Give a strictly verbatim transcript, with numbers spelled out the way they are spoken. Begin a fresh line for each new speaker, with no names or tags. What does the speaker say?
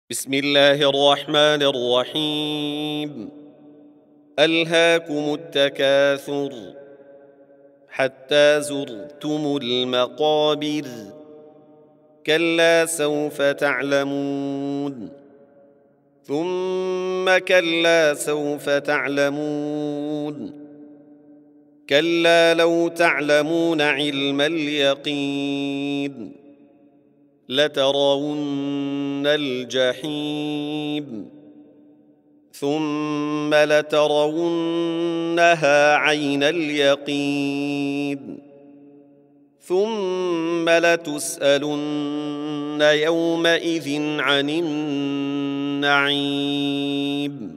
بسم الله الرحمن الرحيم. ألهاكم التكاثر حتى زرتم المقابر، كلا سوف تعلمون ثم كلا سوف تعلمون، كلا لو تعلمون علم اليقين لترون الجحيم ثم لترونها عين اليقين ثم لتسألن يومئذ عن النعيم.